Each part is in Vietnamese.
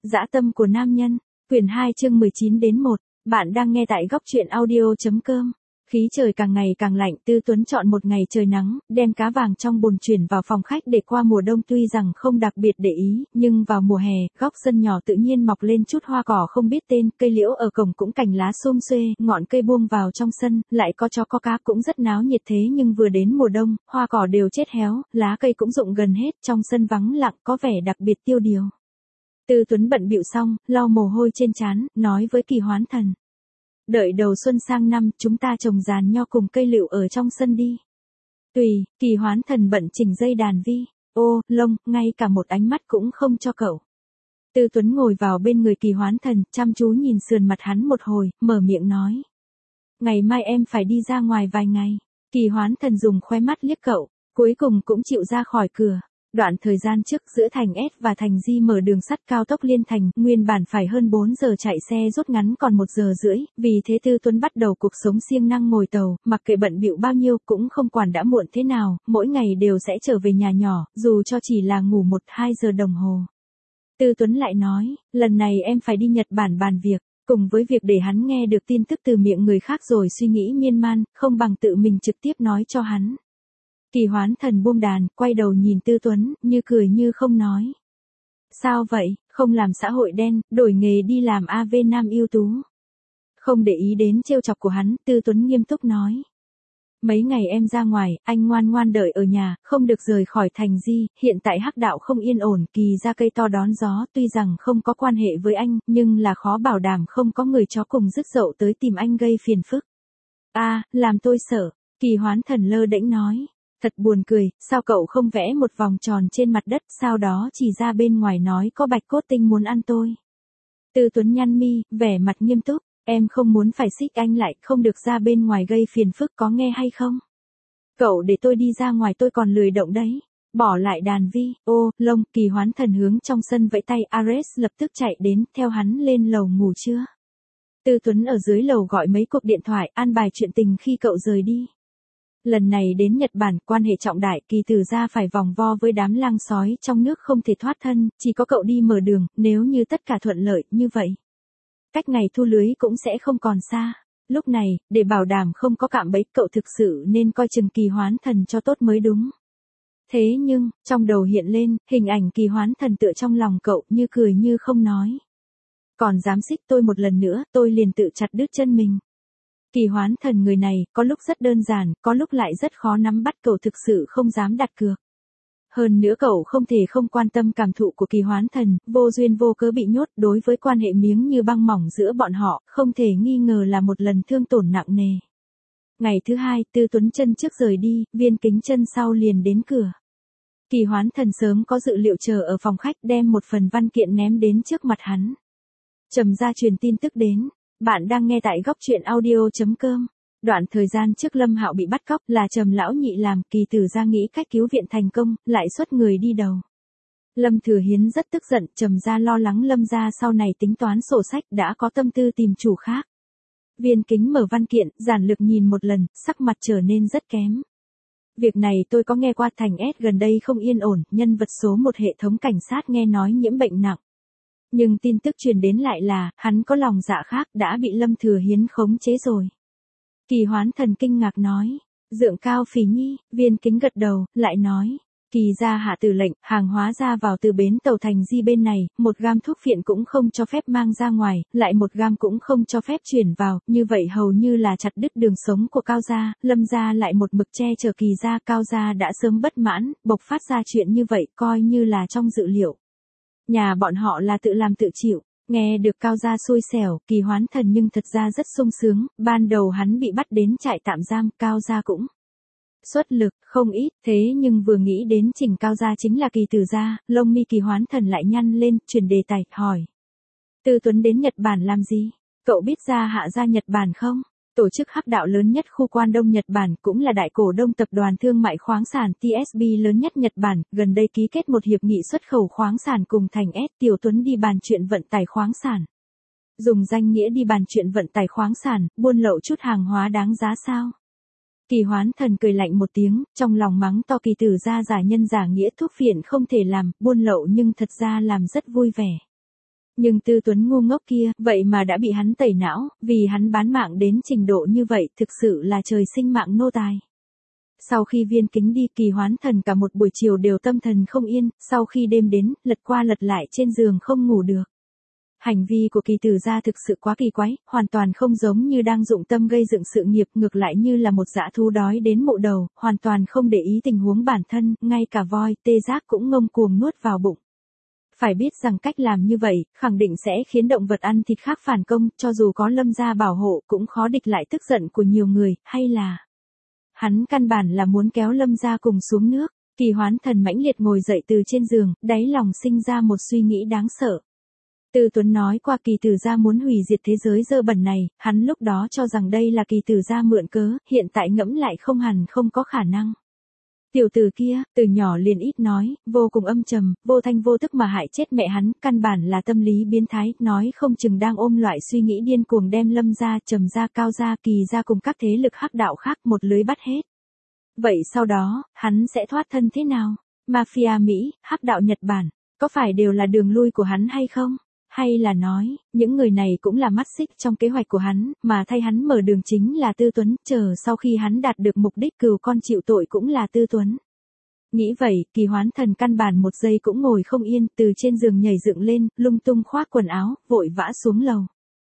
Dã tâm của nam nhân, quyển 2 chương 19 đến 1, bạn đang nghe tại góc truyện audio.com. Khí trời càng ngày càng lạnh, Tư Tuấn chọn một ngày trời nắng, đem cá vàng trong bồn chuyển vào phòng khách để qua mùa đông. Tuy rằng không đặc biệt để ý, nhưng vào mùa hè, góc sân nhỏ tự nhiên mọc lên chút hoa cỏ không biết tên, cây liễu ở cổng cũng cành lá xum xuê, ngọn cây buông vào trong sân, lại có chó có cá cũng rất náo nhiệt. Thế nhưng vừa đến mùa đông, hoa cỏ đều chết héo, lá cây cũng rụng gần hết, trong sân vắng lặng có vẻ đặc biệt tiêu điều. Tư Tuấn bận bịu xong, lau mồ hôi trên trán, nói với Kỳ Hoán Thần. Đợi đầu xuân sang năm, chúng ta trồng giàn nho cùng cây lựu ở trong sân đi. Tùy, Kỳ Hoán Thần bận chỉnh dây đàn vi. Ô, lông, ngay cả một ánh mắt cũng không cho cậu. Tư Tuấn ngồi vào bên người Kỳ Hoán Thần, chăm chú nhìn sườn mặt hắn một hồi, mở miệng nói. Ngày mai em phải đi ra ngoài vài ngày. Kỳ Hoán Thần dùng khóe mắt liếc cậu, cuối cùng cũng chịu ra khỏi cửa. Đoạn thời gian trước giữa thành S và thành Di mở đường sắt cao tốc liên thành, nguyên bản phải hơn 4 giờ chạy xe rút ngắn còn 1 giờ rưỡi, vì thế Tư Tuấn bắt đầu cuộc sống siêng năng ngồi tàu, mặc kệ bận bịu bao nhiêu cũng không quản đã muộn thế nào, mỗi ngày đều sẽ trở về nhà nhỏ, dù cho chỉ là ngủ 1-2 giờ đồng hồ. Tư Tuấn lại nói, lần này em phải đi Nhật Bản bàn việc, cùng với việc để hắn nghe được tin tức từ miệng người khác rồi suy nghĩ miên man, không bằng tự mình trực tiếp nói cho hắn. Kỳ Hoán Thần buông đàn, quay đầu nhìn Tư Tuấn, như cười như không nói. Sao vậy, không làm xã hội đen, đổi nghề đi làm AV nam ưu tú. Không để ý đến trêu chọc của hắn, Tư Tuấn nghiêm túc nói. Mấy ngày em ra ngoài, anh ngoan ngoan đợi ở nhà, không được rời khỏi thành Di, hiện tại hắc đạo không yên ổn, Kỳ ra cây to đón gió, tuy rằng không có quan hệ với anh, nhưng là khó bảo đảm không có người chó cùng rứt dậu tới tìm anh gây phiền phức. Làm tôi sợ, Kỳ Hoán Thần lơ đễnh nói. Thật buồn cười, sao cậu không vẽ một vòng tròn trên mặt đất, sau đó chỉ ra bên ngoài nói có bạch cốt tinh muốn ăn tôi. Tư Tuấn nhăn mi, vẻ mặt nghiêm túc, em không muốn phải xích anh lại, không được ra bên ngoài gây phiền phức có nghe hay không? Cậu để tôi đi ra ngoài tôi còn lười động đấy. Bỏ lại đàn vi, ô, lông, Kỳ Hoán Thần hướng trong sân vẫy tay, Ares lập tức chạy đến, theo hắn lên lầu ngủ trưa. Tư Tuấn ở dưới lầu gọi mấy cuộc điện thoại, an bài chuyện tình khi cậu rời đi. Lần này đến Nhật Bản, quan hệ trọng đại, Kỳ Tử gia phải vòng vo với đám lang sói trong nước không thể thoát thân, chỉ có cậu đi mở đường, nếu như tất cả thuận lợi như vậy. Cách ngày thu lưới cũng sẽ không còn xa. Lúc này, để bảo đảm không có cạm bẫy, cậu thực sự nên coi chừng Kỳ Hoán Thần cho tốt mới đúng. Thế nhưng, trong đầu hiện lên, hình ảnh Kỳ Hoán Thần tựa trong lòng cậu, như cười như không nói. Còn dám xích tôi một lần nữa, tôi liền tự chặt đứt chân mình. Kỳ Hoán Thần người này, có lúc rất đơn giản, có lúc lại rất khó nắm bắt, cậu thực sự không dám đặt cược. Hơn nữa cậu không thể không quan tâm cảm thụ của Kỳ Hoán Thần, vô duyên vô cớ bị nhốt, đối với quan hệ miếng như băng mỏng giữa bọn họ, không thể nghi ngờ là một lần thương tổn nặng nề. Ngày thứ hai, Tư Tuấn chân trước rời đi, Viên Kính chân sau liền đến cửa. Kỳ Hoán Thần sớm có dự liệu chờ ở phòng khách, đem một phần văn kiện ném đến trước mặt hắn. Trầm gia truyền tin tức đến. Bạn đang nghe tại góc truyện audio.com. Đoạn thời gian trước Lâm Hạo bị bắt cóc là Trầm lão nhị làm, Kỳ Tử gia nghĩ cách cứu viện thành công, lại xuất người đi đầu. Lâm Thừa Hiến rất tức giận, Trầm gia lo lắng Lâm gia sau này tính toán sổ sách đã có tâm tư tìm chủ khác. Viên Kính mở văn kiện, giản lược nhìn một lần, sắc mặt trở nên rất kém. Việc này tôi có nghe qua, thành S gần đây không yên ổn, nhân vật số 1 hệ thống cảnh sát nghe nói nhiễm bệnh nặng. Nhưng tin tức truyền đến lại là, hắn có lòng dạ khác, đã bị Lâm Thừa Hiến khống chế rồi. Kỳ Hoán Thần kinh ngạc nói, dượng cao phỉ nhi, Viên Kính gật đầu, lại nói, Kỳ gia hạ tử lệnh, hàng hóa ra vào từ bến tàu thành Di bên này, 1 gam thuốc phiện cũng không cho phép mang ra ngoài, lại 1 gam cũng không cho phép chuyển vào, như vậy hầu như là chặt đứt đường sống của Cao gia, Lâm gia lại một mực che chở Kỳ gia, Cao gia đã sớm bất mãn, bộc phát ra chuyện như vậy, coi như là trong dự liệu. Nhà bọn họ là tự làm tự chịu, nghe được Cao gia xui xẻo, Kỳ Hoán Thần nhưng thật ra rất sung sướng, ban đầu hắn bị bắt đến trại tạm giam, Cao gia cũng xuất lực, không ít, thế nhưng vừa nghĩ đến Trình Cao gia chính là Kỳ Tử gia, lông mi Kỳ Hoán Thần lại nhăn lên, chuyển đề tài, hỏi. Tư Tuấn đến Nhật Bản làm gì? Cậu biết gia hạ gia Nhật Bản không? Tổ chức hắc đạo lớn nhất khu Quan Đông Nhật Bản, cũng là đại cổ đông tập đoàn thương mại khoáng sản TSB lớn nhất Nhật Bản, gần đây ký kết một hiệp nghị xuất khẩu khoáng sản cùng thành S. Tiểu Tuấn đi bàn chuyện vận tải khoáng sản. Dùng danh nghĩa đi bàn chuyện vận tải khoáng sản, buôn lậu chút hàng hóa đáng giá sao? Kỳ Hoán Thần cười lạnh một tiếng, trong lòng mắng to Kỳ Tử gia giả nhân giả nghĩa, thuốc phiện không thể làm, buôn lậu nhưng thật ra làm rất vui vẻ. Nhưng Tư Tuấn ngu ngốc kia, vậy mà đã bị hắn tẩy não, vì hắn bán mạng đến trình độ như vậy, thực sự là trời sinh mạng nô tài. Sau khi Viên Kính đi, Kỳ Hoán Thần cả một buổi chiều đều tâm thần không yên, sau khi đêm đến, lật qua lật lại trên giường không ngủ được. Hành vi của Kỳ Tử gia thực sự quá kỳ quái, hoàn toàn không giống như đang dụng tâm gây dựng sự nghiệp, ngược lại như là một dã thú đói đến mộ đầu, hoàn toàn không để ý tình huống bản thân, ngay cả voi, tê giác cũng ngông cuồng nuốt vào bụng. Phải biết rằng cách làm như vậy, khẳng định sẽ khiến động vật ăn thịt khác phản công, cho dù có Lâm gia bảo hộ cũng khó địch lại tức giận của nhiều người, hay là hắn căn bản là muốn kéo Lâm gia cùng xuống nước. Kỳ Hoán Thần mãnh liệt ngồi dậy từ trên giường, đáy lòng sinh ra một suy nghĩ đáng sợ. Tư Tuấn nói qua Kỳ Tử gia muốn hủy diệt thế giới dơ bẩn này, hắn lúc đó cho rằng đây là Kỳ Tử gia mượn cớ, hiện tại ngẫm lại không hẳn không có khả năng. Tiểu tử kia, từ nhỏ liền ít nói, vô cùng âm trầm, vô thanh vô tức mà hại chết mẹ hắn, căn bản là tâm lý biến thái, nói không chừng đang ôm loại suy nghĩ điên cuồng đem Lâm gia, Trầm gia, Cao gia, Kỳ gia cùng các thế lực hắc đạo khác một lưới bắt hết. Vậy sau đó, hắn sẽ thoát thân thế nào? Mafia Mỹ, hắc đạo Nhật Bản, có phải đều là đường lui của hắn hay không? Hay là nói, những người này cũng là mắt xích trong kế hoạch của hắn, mà thay hắn mở đường chính là Tư Tuấn, chờ sau khi hắn đạt được mục đích cừu con chịu tội cũng là Tư Tuấn. Nghĩ vậy, Kỳ Hoán Thần căn bản một giây cũng ngồi không yên, từ trên giường nhảy dựng lên, lung tung khoác quần áo, vội vã xuống lầu.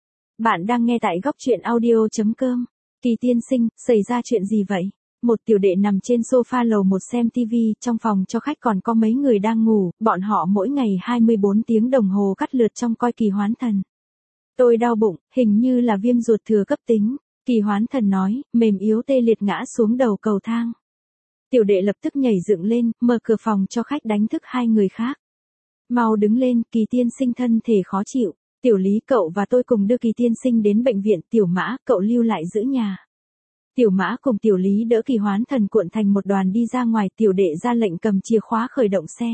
Bạn đang nghe tại góc truyện audio.com. Kỳ tiên sinh, xảy ra chuyện gì vậy? Một tiểu đệ nằm trên sofa lầu một xem TV, trong phòng cho khách còn có mấy người đang ngủ, bọn họ mỗi ngày 24 tiếng đồng hồ cắt lượt trong coi Kỳ Hoán Thần. Tôi đau bụng, hình như là viêm ruột thừa cấp tính, Kỳ Hoán Thần nói, mềm yếu tê liệt ngã xuống đầu cầu thang. Tiểu đệ lập tức nhảy dựng lên, mở cửa phòng cho khách đánh thức hai người khác. Mau đứng lên, Kỳ tiên sinh thân thể khó chịu, Tiểu Lý cậu và tôi cùng đưa Kỳ tiên sinh đến bệnh viện, Tiểu Mã, cậu lưu lại giữ nhà. Tiểu Mã cùng Tiểu Lý đỡ Kỳ Hoán Thần cuộn thành một đoàn đi ra ngoài, tiểu đệ ra lệnh cầm chìa khóa khởi động xe.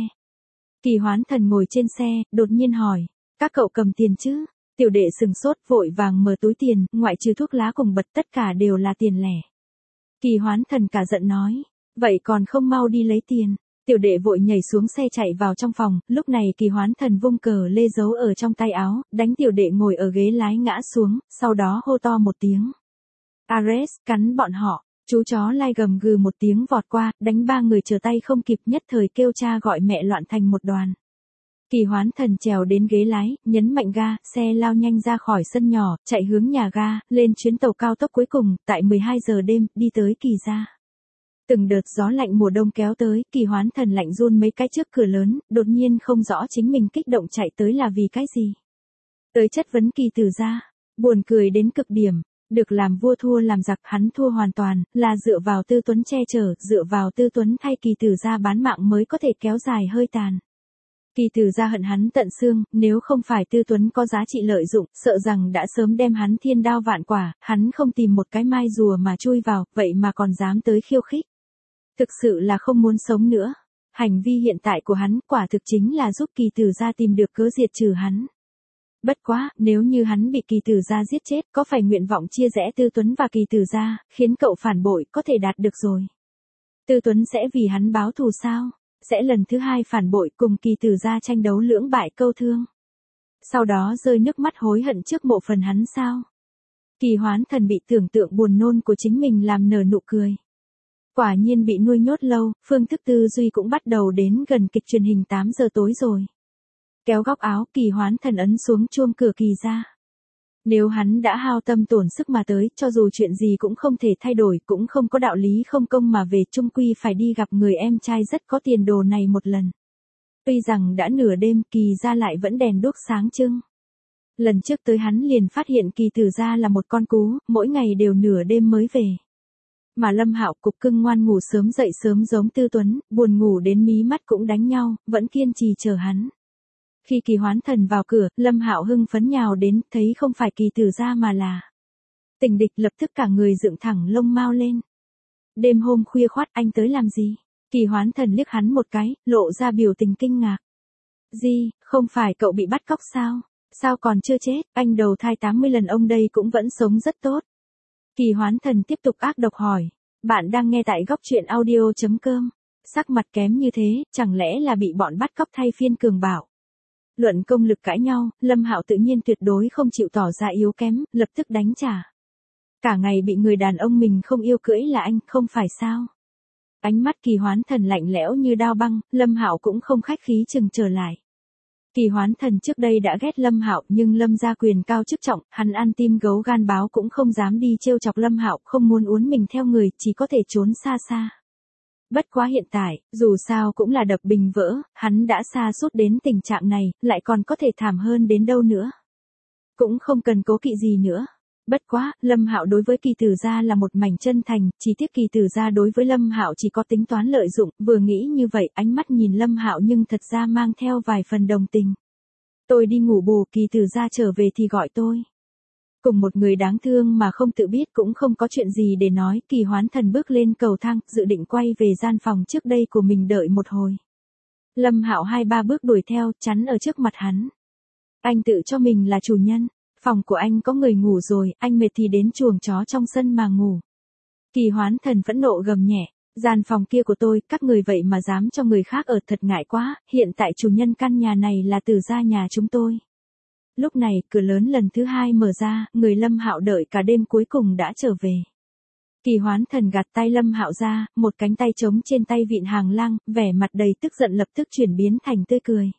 Kỳ Hoán Thần ngồi trên xe, đột nhiên hỏi, các cậu cầm tiền chứ? Tiểu đệ sừng sốt, vội vàng mở túi tiền, ngoại trừ thuốc lá cùng bật tất cả đều là tiền lẻ. Kỳ Hoán Thần cả giận nói, vậy còn không mau đi lấy tiền. Tiểu đệ vội nhảy xuống xe chạy vào trong phòng, lúc này Kỳ Hoán Thần vung cờ lê giấu ở trong tay áo, đánh tiểu đệ ngồi ở ghế lái ngã xuống, sau đó hô to một tiếng. Ares, cắn bọn họ, chú chó lai gầm gừ một tiếng vọt qua, đánh ba người trở tay không kịp, nhất thời kêu cha gọi mẹ loạn thành một đoàn. Kỳ Hoán Thần trèo đến ghế lái, nhấn mạnh ga, xe lao nhanh ra khỏi sân nhỏ, chạy hướng nhà ga, lên chuyến tàu cao tốc cuối cùng, tại 12 giờ đêm, đi tới Kỳ gia. Từng đợt gió lạnh mùa đông kéo tới, Kỳ Hoán Thần lạnh run mấy cái trước cửa lớn, đột nhiên không rõ chính mình kích động chạy tới là vì cái gì. Tới chất vấn Kỳ Tử gia, buồn cười đến cực điểm. Được làm vua thua làm giặc, hắn thua hoàn toàn, là dựa vào Tư Tuấn che chở, dựa vào Tư Tuấn thay Kỳ Tử gia bán mạng mới có thể kéo dài hơi tàn. Kỳ Tử gia hận hắn tận xương, nếu không phải Tư Tuấn có giá trị lợi dụng, sợ rằng đã sớm đem hắn thiên đao vạn quả, hắn không tìm một cái mai rùa mà chui vào, vậy mà còn dám tới khiêu khích. Thực sự là không muốn sống nữa. Hành vi hiện tại của hắn quả thực chính là giúp Kỳ Tử gia tìm được cớ diệt trừ hắn. Bất quá, nếu như hắn bị Kỳ Tử gia giết chết, có phải nguyện vọng chia rẽ Tư Tuấn và Kỳ Tử gia, khiến cậu phản bội, có thể đạt được rồi. Tư Tuấn sẽ vì hắn báo thù sao? Sẽ lần thứ hai phản bội cùng Kỳ Tử gia tranh đấu lưỡng bại câu thương. Sau đó rơi nước mắt hối hận trước mộ phần hắn sao? Kỳ Hoán Thần bị tưởng tượng buồn nôn của chính mình làm nở nụ cười. Quả nhiên bị nuôi nhốt lâu, phương thức tư duy cũng bắt đầu đến gần kịch truyền hình 8 giờ tối rồi. Kéo góc áo, Kỳ Hoán Thần ấn xuống chuông cửa Kỳ gia. Nếu hắn đã hao tâm tổn sức mà tới, cho dù chuyện gì cũng không thể thay đổi, cũng không có đạo lý không công mà về, chung quy phải đi gặp người em trai rất có tiền đồ này một lần. Tuy rằng đã nửa đêm, Kỳ gia lại vẫn đèn đuốc sáng trưng. Lần trước tới hắn liền phát hiện Kỳ Tử gia là một con cú, mỗi ngày đều nửa đêm mới về. Mà Lâm Hạo cục cưng ngoan ngủ sớm dậy sớm giống Tư Tuấn, buồn ngủ đến mí mắt cũng đánh nhau, vẫn kiên trì chờ hắn. Khi Kỳ Hoán Thần vào cửa, Lâm Hạo hưng phấn nhào đến, thấy không phải Kỳ Tử gia mà là Tình Địch, lập tức cả người dựng thẳng lông mao lên. Đêm hôm khuya khoắt anh tới làm gì? Kỳ Hoán Thần liếc hắn một cái, lộ ra biểu tình kinh ngạc. Gì, không phải cậu bị bắt cóc sao? Sao còn chưa chết, anh đầu thai 80 lần ông đây cũng vẫn sống rất tốt. Kỳ Hoán Thần tiếp tục ác độc hỏi. Bạn đang nghe tại góc truyện audio.com. Sắc mặt kém như thế, chẳng lẽ là bị bọn bắt cóc thay phiên cường bạo? Luận công lực cãi nhau, Lâm Hạo tự nhiên tuyệt đối không chịu tỏ ra yếu kém, lập tức đánh trả. Cả ngày bị người đàn ông mình không yêu cưỡi là anh, không phải sao? Ánh mắt Kỳ Hoán Thần lạnh lẽo như đao băng, Lâm Hạo cũng không khách khí chừng trở lại. Kỳ Hoán Thần trước đây đã ghét Lâm Hạo, nhưng Lâm gia quyền cao chức trọng, hắn ăn tim gấu gan báo cũng không dám đi trêu chọc Lâm Hạo, không muốn uốn mình theo người, chỉ có thể trốn xa xa. Bất quá hiện tại, dù sao cũng là đập bình vỡ, hắn đã sa sút đến tình trạng này, lại còn có thể thảm hơn đến đâu nữa. Cũng không cần cố kỵ gì nữa. Bất quá, Lâm Hạo đối với Kỳ Tử gia là một mảnh chân thành, chỉ tiếc Kỳ Tử gia đối với Lâm Hạo chỉ có tính toán lợi dụng, vừa nghĩ như vậy, ánh mắt nhìn Lâm Hạo nhưng thật ra mang theo vài phần đồng tình. Tôi đi ngủ bù, Kỳ Tử gia trở về thì gọi tôi. Cùng một người đáng thương mà không tự biết cũng không có chuyện gì để nói, Kỳ Hoán Thần bước lên cầu thang, dự định quay về gian phòng trước đây của mình đợi một hồi. Lâm Hạo 2-3 bước đuổi theo, chắn ở trước mặt hắn. Anh tự cho mình là chủ nhân. Phòng của anh có người ngủ rồi, anh mệt thì đến chuồng chó trong sân mà ngủ. Kỳ Hoán Thần phẫn nộ gầm nhẹ, gian phòng kia của tôi, các người vậy mà dám cho người khác ở, thật ngại quá, hiện tại chủ nhân căn nhà này là Tử gia nhà chúng tôi. Lúc này, cửa lớn lần thứ 2 mở ra, người Lâm Hạo đợi cả đêm cuối cùng đã trở về. Kỳ Hoán Thần gạt tay Lâm Hạo ra, một cánh tay trống trên tay vịn hàng lang, vẻ mặt đầy tức giận lập tức chuyển biến thành tươi cười.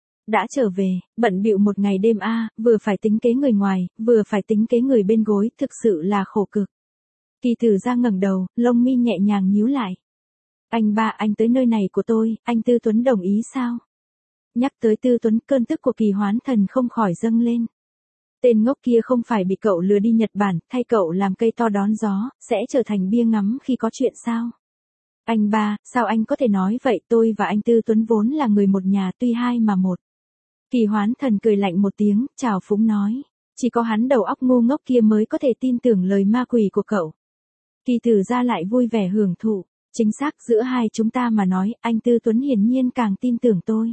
Đã trở về, bận bịu một ngày đêm vừa phải tính kế người ngoài, vừa phải tính kế người bên gối, thực sự là khổ cực. Kỳ Tử gia ngẩng đầu, lông mi nhẹ nhàng nhíu lại. Anh ba, anh tới nơi này của tôi, anh Tư Tuấn đồng ý sao? Nhắc tới Tư Tuấn, cơn tức của Kỳ Hoán Thần không khỏi dâng lên. Tên ngốc kia không phải bị cậu lừa đi Nhật Bản, thay cậu làm cây to đón gió, sẽ trở thành bia ngắm khi có chuyện sao? Anh ba, sao anh có thể nói vậy, tôi và anh Tư Tuấn vốn là người một nhà tuy hai mà một. Kỳ Hoán Thần cười lạnh một tiếng, trào phúng nói. Chỉ có hắn đầu óc ngu ngốc kia mới có thể tin tưởng lời ma quỷ của cậu. Kỳ Tử gia lại vui vẻ hưởng thụ. Chính xác, giữa hai chúng ta mà nói, anh Tư Tuấn hiển nhiên càng tin tưởng tôi.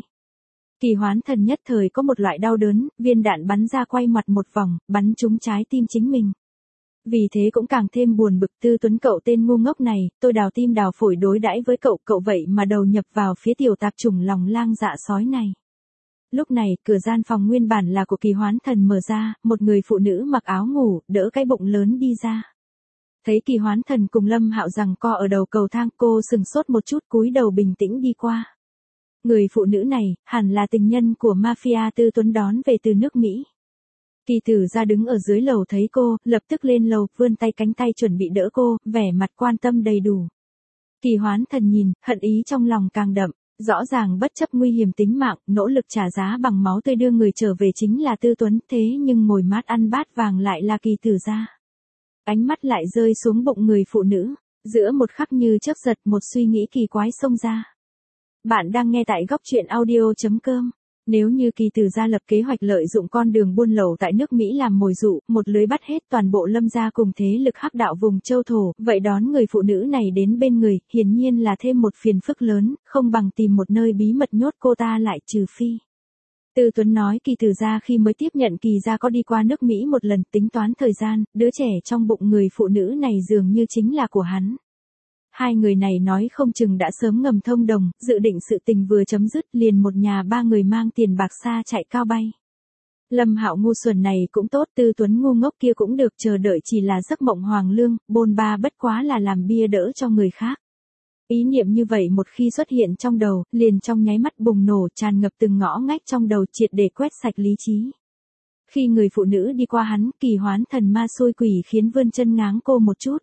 Kỳ Hoán Thần nhất thời có một loại đau đớn, viên đạn bắn ra quay mặt một vòng, bắn trúng trái tim chính mình. Vì thế cũng càng thêm buồn bực, Tư Tuấn cậu tên ngu ngốc này, tôi đào tim đào phổi đối đãi với cậu, cậu vậy mà đầu nhập vào phía tiểu tạp chủng lòng lang dạ sói này. Lúc này, cửa gian phòng nguyên bản là của Kỳ Hoán Thần mở ra, một người phụ nữ mặc áo ngủ, đỡ cái bụng lớn đi ra. Thấy Kỳ Hoán Thần cùng Lâm Hạo giằng co ở đầu cầu thang, cô sừng sốt một chút, cúi đầu bình tĩnh đi qua. Người phụ nữ này, hẳn là tình nhân của mafia Tư Tuấn đón về từ nước Mỹ. Kỳ Tử gia đứng ở dưới lầu thấy cô, lập tức lên lầu, vươn tay cánh tay chuẩn bị đỡ cô, vẻ mặt quan tâm đầy đủ. Kỳ Hoán Thần nhìn, hận ý trong lòng càng đậm. Rõ ràng bất chấp nguy hiểm tính mạng, nỗ lực trả giá bằng máu tươi đưa người trở về chính là Tư Tuấn, thế nhưng ngồi mát ăn bát vàng lại là Kỳ Tử gia. Ánh mắt lại rơi xuống bụng người phụ nữ, giữa một khắc như chớp giật, một suy nghĩ kỳ quái xông ra. Bạn đang nghe tại góc truyện audio.com. Nếu như Kỳ Tử gia lập kế hoạch lợi dụng con đường buôn lậu tại nước Mỹ làm mồi dụ, một lưới bắt hết toàn bộ Lâm gia cùng thế lực hắc đạo vùng châu thổ, vậy đón người phụ nữ này đến bên người, hiển nhiên là thêm một phiền phức lớn, không bằng tìm một nơi bí mật nhốt cô ta lại, trừ phi. Tư Tuấn nói Kỳ Tử gia khi mới tiếp nhận Kỳ gia có đi qua nước Mỹ một lần, tính toán thời gian, đứa trẻ trong bụng người phụ nữ này dường như chính là của hắn. Hai người này nói không chừng đã sớm ngầm thông đồng, dự định sự tình vừa chấm dứt liền một nhà ba người mang tiền bạc xa chạy cao bay. Lâm Hạo ngu xuẩn này cũng tốt, Tư Tuấn ngu ngốc kia cũng được, chờ đợi chỉ là giấc mộng hoàng lương, bôn ba bất quá là làm bia đỡ cho người khác. Ý niệm như vậy một khi xuất hiện trong đầu, liền trong nháy mắt bùng nổ, tràn ngập từng ngõ ngách trong đầu, triệt để quét sạch lý trí. Khi người phụ nữ đi qua hắn, Kỳ Hoán Thần ma xôi quỷ khiến vươn chân ngáng cô một chút.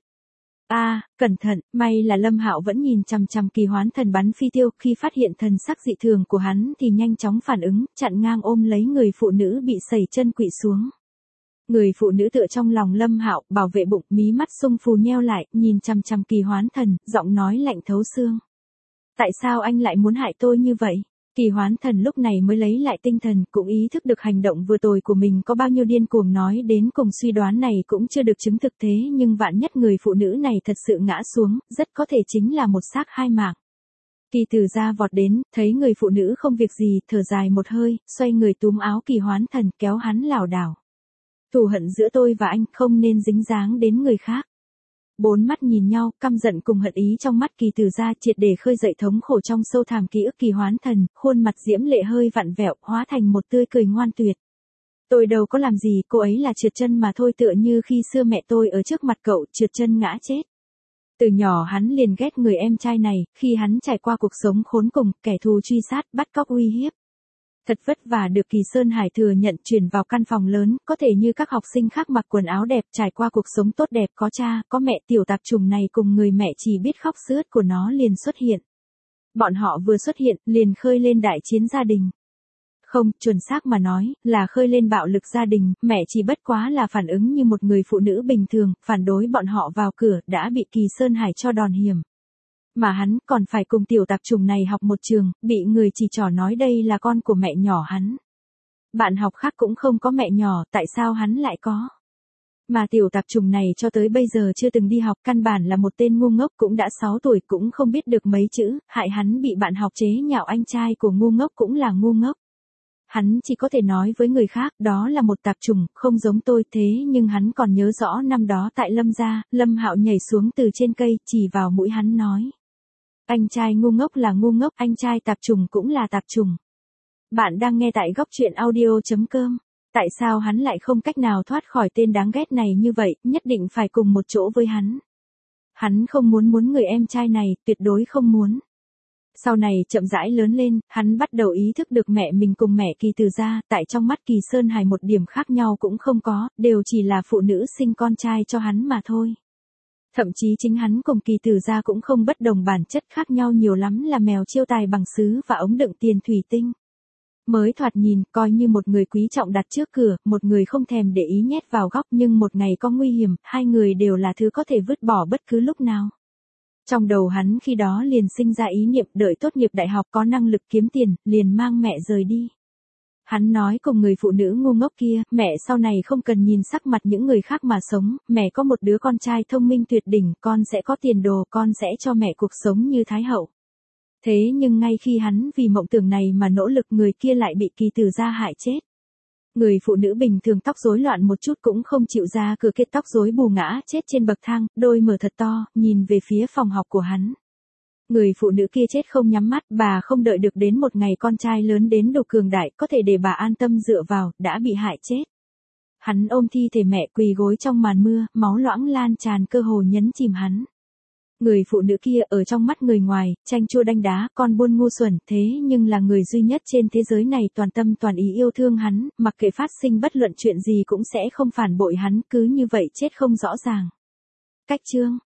Cẩn thận, may là Lâm Hạo vẫn nhìn chằm chằm Kỳ Hoán Thần bắn phi tiêu, khi phát hiện thần sắc dị thường của hắn thì nhanh chóng phản ứng, chặn ngang ôm lấy người phụ nữ bị sẩy chân quỵ xuống. Người phụ nữ tựa trong lòng Lâm Hạo, bảo vệ bụng, mí mắt sung phù nheo lại, nhìn chằm chằm Kỳ Hoán Thần, giọng nói lạnh thấu xương. Tại sao anh lại muốn hại tôi như vậy? Kỳ Hoán Thần lúc này mới lấy lại tinh thần, cũng ý thức được hành động vừa rồi của mình có bao nhiêu điên cuồng, nói đến cùng suy đoán này cũng chưa được chứng thực, thế nhưng vạn nhất người phụ nữ này thật sự ngã xuống, rất có thể chính là một xác hai mạng. Kỳ Tử gia vọt đến, thấy người phụ nữ không việc gì, thở dài một hơi, xoay người túm áo Kỳ Hoán Thần, kéo hắn lảo đảo. Thù hận giữa tôi và anh không nên dính dáng đến người khác. Bốn mắt nhìn nhau, căm giận cùng hận ý trong mắt Kỳ Từ gia triệt để khơi dậy thống khổ trong sâu thẳm ký ức Kỳ Hoán Thần, khuôn mặt diễm lệ hơi vặn vẹo, hóa thành một tươi cười ngoan tuyệt. Tôi đâu có làm gì, cô ấy là trượt chân mà thôi, tựa như khi xưa mẹ tôi ở trước mặt cậu, trượt chân ngã chết. Từ nhỏ hắn liền ghét người em trai này, khi hắn trải qua cuộc sống khốn cùng, kẻ thù truy sát, bắt cóc uy hiếp. Thật vất vả được Kỳ Sơn Hải thừa nhận chuyển vào căn phòng lớn, có thể như các học sinh khác mặc quần áo đẹp, trải qua cuộc sống tốt đẹp, có cha, có mẹ. Tiểu tạp chủng này cùng người mẹ chỉ biết khóc sướt của nó liền xuất hiện. Bọn họ vừa xuất hiện, liền khơi lên đại chiến gia đình. Không, chuẩn xác mà nói, là khơi lên bạo lực gia đình, mẹ chỉ bất quá là phản ứng như một người phụ nữ bình thường, phản đối bọn họ vào cửa, đã bị Kỳ Sơn Hải cho đòn hiểm. Mà hắn còn phải cùng tiểu tạp chủng này học một trường, bị người chỉ trỏ nói đây là con của mẹ nhỏ hắn. Bạn học khác cũng không có mẹ nhỏ, tại sao hắn lại có? Mà tiểu tạp chủng này cho tới bây giờ chưa từng đi học, căn bản là một tên ngu ngốc, cũng đã 6 tuổi cũng không biết được mấy chữ, hại hắn bị bạn học chế nhạo anh trai của ngu ngốc cũng là ngu ngốc. Hắn chỉ có thể nói với người khác, đó là một tạp chủng, không giống tôi, thế nhưng hắn còn nhớ rõ năm đó tại Lâm gia, Lâm Hạo nhảy xuống từ trên cây, chỉ vào mũi hắn nói. Anh trai ngu ngốc là ngu ngốc, anh trai tạp chủng cũng là tạp chủng. Bạn đang nghe tại góc truyện audio.com. Tại sao hắn lại không cách nào thoát khỏi tên đáng ghét này như vậy, nhất định phải cùng một chỗ với hắn. Hắn không muốn người em trai này, tuyệt đối không muốn. Sau này chậm rãi lớn lên, hắn bắt đầu ý thức được mẹ mình cùng mẹ Kỳ Từ gia, tại trong mắt Kỳ Sơn Hải một điểm khác nhau cũng không có, đều chỉ là phụ nữ sinh con trai cho hắn mà thôi. Thậm chí chính hắn cùng Kỳ Từ gia cũng không bất đồng, bản chất khác nhau nhiều lắm là mèo chiêu tài bằng sứ và ống đựng tiền thủy tinh. Mới thoạt nhìn, coi như một người quý trọng đặt trước cửa, một người không thèm để ý nhét vào góc, nhưng một ngày có nguy hiểm, hai người đều là thứ có thể vứt bỏ bất cứ lúc nào. Trong đầu hắn khi đó liền sinh ra ý niệm đợi tốt nghiệp đại học có năng lực kiếm tiền, liền mang mẹ rời đi. Hắn nói cùng người phụ nữ ngu ngốc kia, mẹ sau này không cần nhìn sắc mặt những người khác mà sống, mẹ có một đứa con trai thông minh tuyệt đỉnh, con sẽ có tiền đồ, con sẽ cho mẹ cuộc sống như Thái hậu. Thế nhưng ngay khi hắn vì mộng tưởng này mà nỗ lực, người kia lại bị Kỳ Từ gia hại chết. Người phụ nữ bình thường tóc rối loạn một chút cũng không chịu ra cửa, kết tóc rối bù ngã chết trên bậc thang, đôi mở thật to, nhìn về phía phòng học của hắn. Người phụ nữ kia chết không nhắm mắt, bà không đợi được đến một ngày con trai lớn đến đủ cường đại, có thể để bà an tâm dựa vào, đã bị hại chết. Hắn ôm thi thể mẹ quỳ gối trong màn mưa, máu loãng lan tràn cơ hồ nhấn chìm hắn. Người phụ nữ kia ở trong mắt người ngoài, chanh chua đanh đá, con buôn ngu xuẩn, thế nhưng là người duy nhất trên thế giới này toàn tâm toàn ý yêu thương hắn, mặc kệ phát sinh bất luận chuyện gì cũng sẽ không phản bội hắn, cứ như vậy chết không rõ ràng. Cách chương